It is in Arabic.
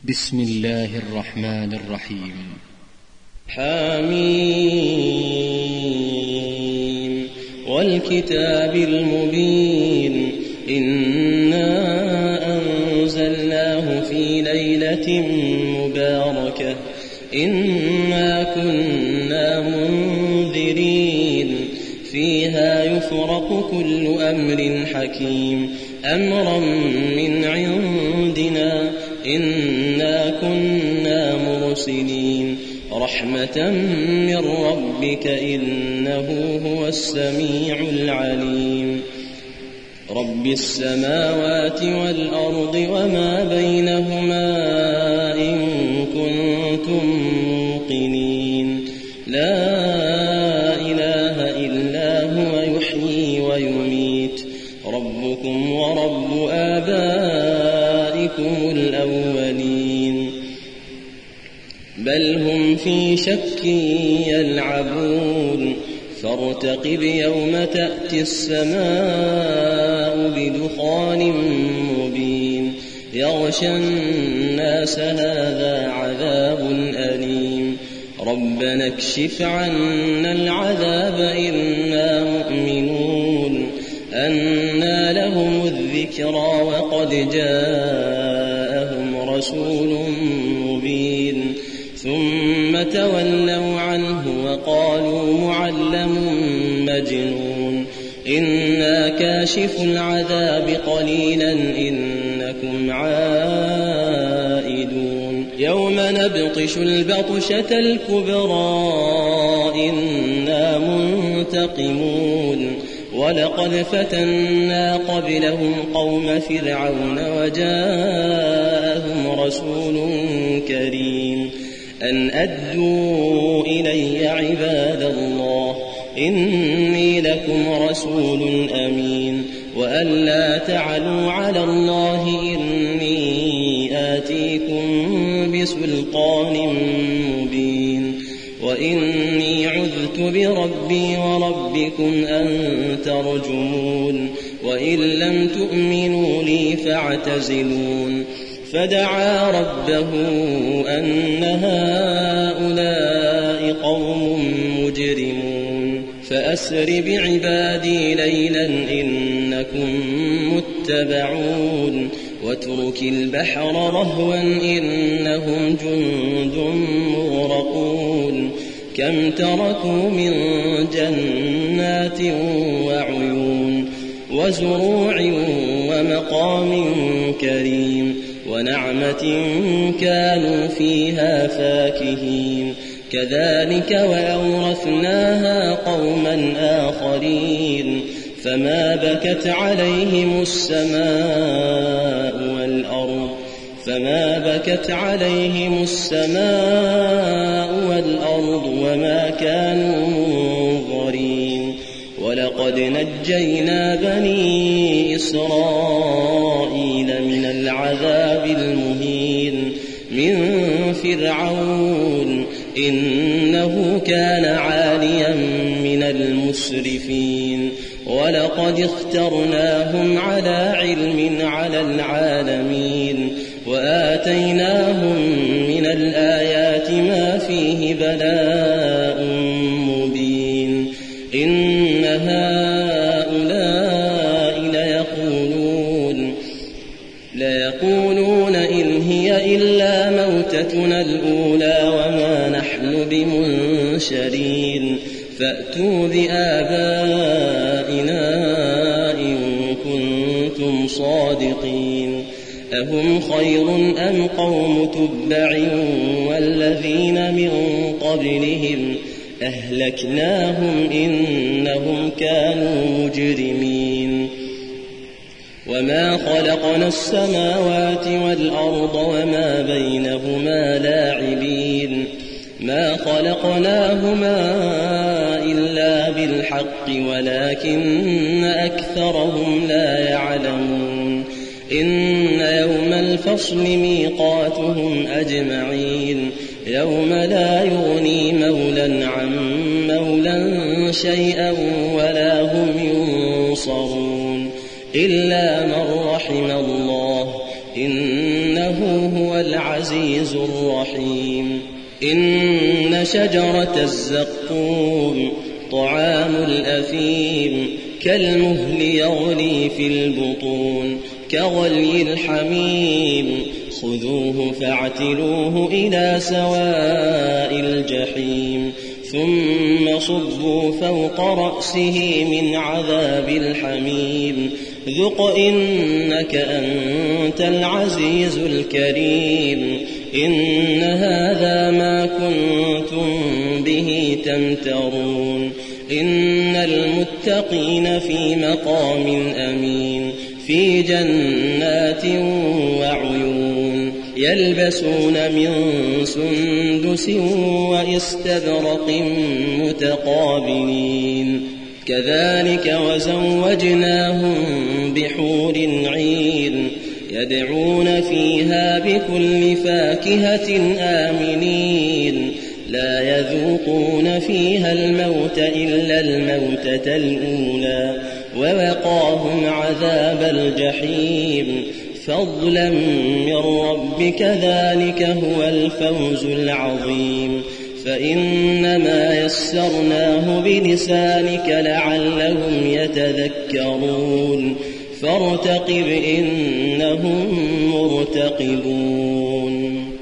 بسم الله الرحمن الرحيم. حميم والكتاب المبين إنا أنزلناه في ليلة مباركة إنا كنا منذرين فيها يفرق كل أمر حكيم أمرا من عندنا إنا كنا مرسلين رحمة من ربك إنه هو السميع العليم رب السماوات والأرض وما بينهما إن كنتم موقنين لا إله إلا هو يحيي ويميت ربكم ورب آبائكم الأولين بل هم في شك يلعبون فارتقب يوم تأتي السماء بدخان مبين يغشى الناس هذا عذاب أليم ربنا اكشف عنا العذاب إنا مؤمنون أنى لهم الذكرى وقد جاءهم رسول مبين ثم تولوا عنه وقالوا معلم مجنون إنا كاشف العذاب قليلا إنكم عائدون يوم نبطش البطشة الكبرى إنا منتقمون ولقد فتنا قبلهم قوم فرعون وجاءهم رسول كريم أن أدوا إلي عباد الله إني لكم رسول أمين وأن لا تعلوا على الله إني آتيكم بسلطان مبين وإني عذت بربي وربكم أن ترجمون وإن لم تؤمنوا لي فاعتزلون فدعا ربه أن هؤلاء قوم مجرمون فأسر بعبادي ليلا إنكم متبعون واترك البحر رهوا إنهم جند مغرقون كم تركوا من جنات وعيون وزروع ومقام كريم ونعمة كانوا فيها فاكهين كذلك وأورثناها قوما آخرين فما بكت عليهم السماء والأرض وما كانوا منظرين ولقد نجينا بني إسرائيل من العذاب المهين من فرعون إنه كان عاليا من المسرفين ولقد اخترناهم على علم على العالمين وآتيناهم من الآيات ما فيه بلاء مبين إن هؤلاء ليقولون إن هي إلا موتتنا الأولى وما نحن بمنشرين فأتوا بآبائنا إن كنتم صادقين أهم خير أم قوم تبع والذين من قبلهم أهلكناهم إنهم كانوا مجرمين وما خلقنا السماوات والأرض وما بينهما لاعبين ما خلقناهما إلا بالحق ولكن أكثرهم لا يعلمون إن يوم الفصل ميقاتهم أجمعين يوم لا يغني مولى عن مولى شيئا ولا هم ينصرون إلا من رحم الله إنه هو العزيز الرحيم. إن شجرة الزقوم طعام الأثيم كالمهل يغلي في البطون كغلي الحميم خذوه فاعتلوه إلى سواء الجحيم ثم صبوا فوق رأسه من عذاب الحميم ذق إنك أنت العزيز الكريم. إن هذا ما كنتم به تمترون. إن المتقين في مقام أمين في جنات وعيون يلبسون من سندس وإستبرق متقابلين كذلك وزوجناهم بحور عين يدعون فيها بكل فاكهة آمنين لا يذوقون فيها الموت إلا الموتة الأولى ووقاهم عذاب الجحيم فضلا من ربك ذلك هو الفوز العظيم. فإنما يسرناه بلسانك لعلهم يتذكرون فارتقب إنهم مرتقبون.